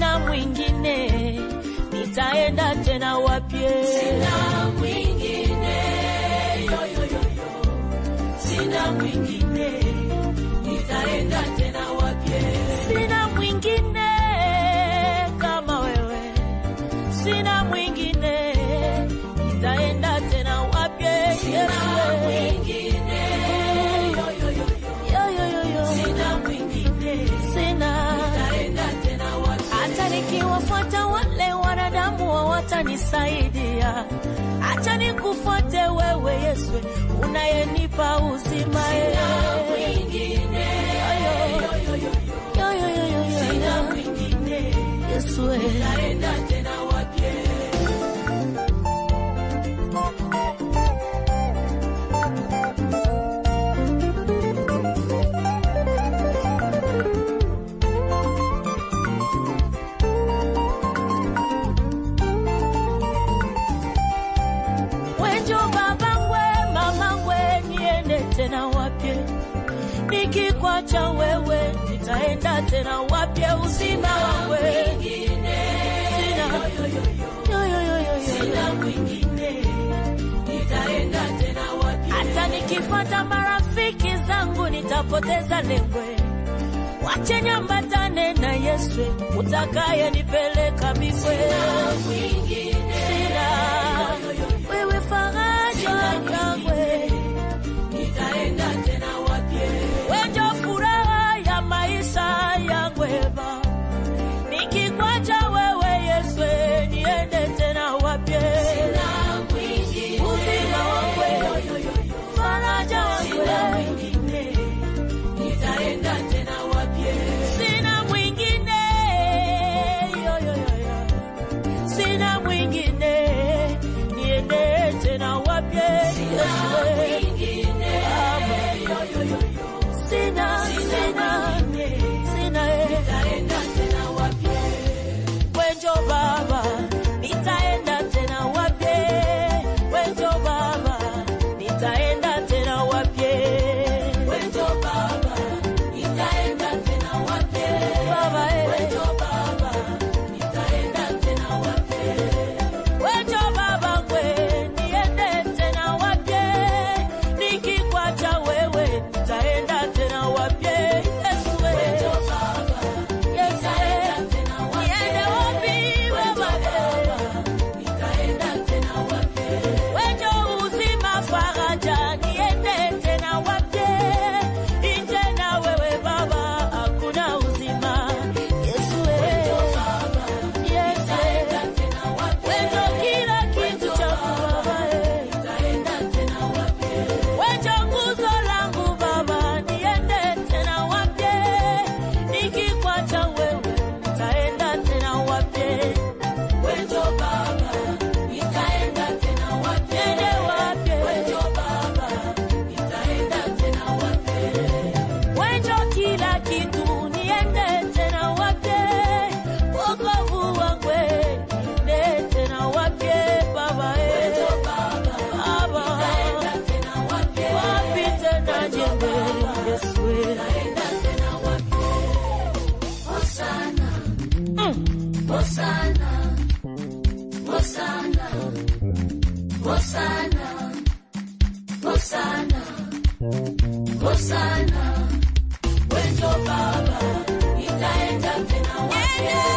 sina mwingine, nitaenda tena wapi? Sina mwingine, yo yo yo yo. Sina mwingine, nitaenda tena wapi? Sina mwingine kama wewe, sina mwingine, nitaenda tena wapi? Sina mwingine, yo yo yo yo. Sina mwingine, nitaenda tena wapi? Hata nikiwafuata wale wanadamu hawatanisaidia, acha nikufuate wewe Yesu, unayenipa uzima. Sina mwingine, yo yo yo yo. Sina mwingine, Yesu, nitaenda tena wapi? Wenjo babangwe, mamangwe, niende tena wapi? Nikikwacha wewe, nitaenda tena wapi? Uzima wangu Sina sina mwingine, nitaenda tena wapi? hata nikifuata marafiki zangu nitapoteza lengwe. Wache nyambatane na Yesu, utakaye nipeleka mbinguni. Sina mwingine, wewe faraja yangu, nitaenda tena wapi? wewe furaha ya maisha yangu Baba. Nikikwacha wewe Yesu, niende tena wapi? Sina mwingine, uzima wangu, faraja yangu, nitaenda tena wapi? sina mwingine, yo yo yo. Sina mwingine, niende tena wapi? Sina mwingine, yo yo yo. Sina Nitaenda tena wapi? Wenjo Baba, nitaenda tena wapi? Wenjo Baba, nitaenda tena wapi? Wenjo Baba, nitaenda tena wapi? Baba, Wenjo Baba, nitaenda tena wapi? Wenjo Baba kwe, niende tena wapi? Nikikwacha wewe, nitaenda tena wapi? Yesu, Wenjo Baba, nitaenda tena wapi? niende wapi Baba? Nitaenda tena wapi? Wenjo uzima faraja, niende tena wapi? Nje na wewe Baba, hakuna uzima. Yesu, Wenjo Baba, nitaenda tena wapi? wenjo kila kitu changu Baba, Nitaenda tena wapi? wenjo nguzo langu Baba, niende tena wapi? Nikikwacha wewe, nitaenda tena wapi? Wenjo Baba, nitaenda tena wapi? Niende wapi? Wenjo Baba, nitaenda tena wapi? Wenjo kila kitu, niende tena wapi? Wokovu wangu, niende tena wapi Baba? Wenjo Baba, Baba, nitaenda tena wapi? wapi tena jembe Yesu? Nitaenda tena wapi? Hosana, Hosana, Hosana, Hosana, Hosana, Hosana. Wenjo Baba, nitaenda tena wapi?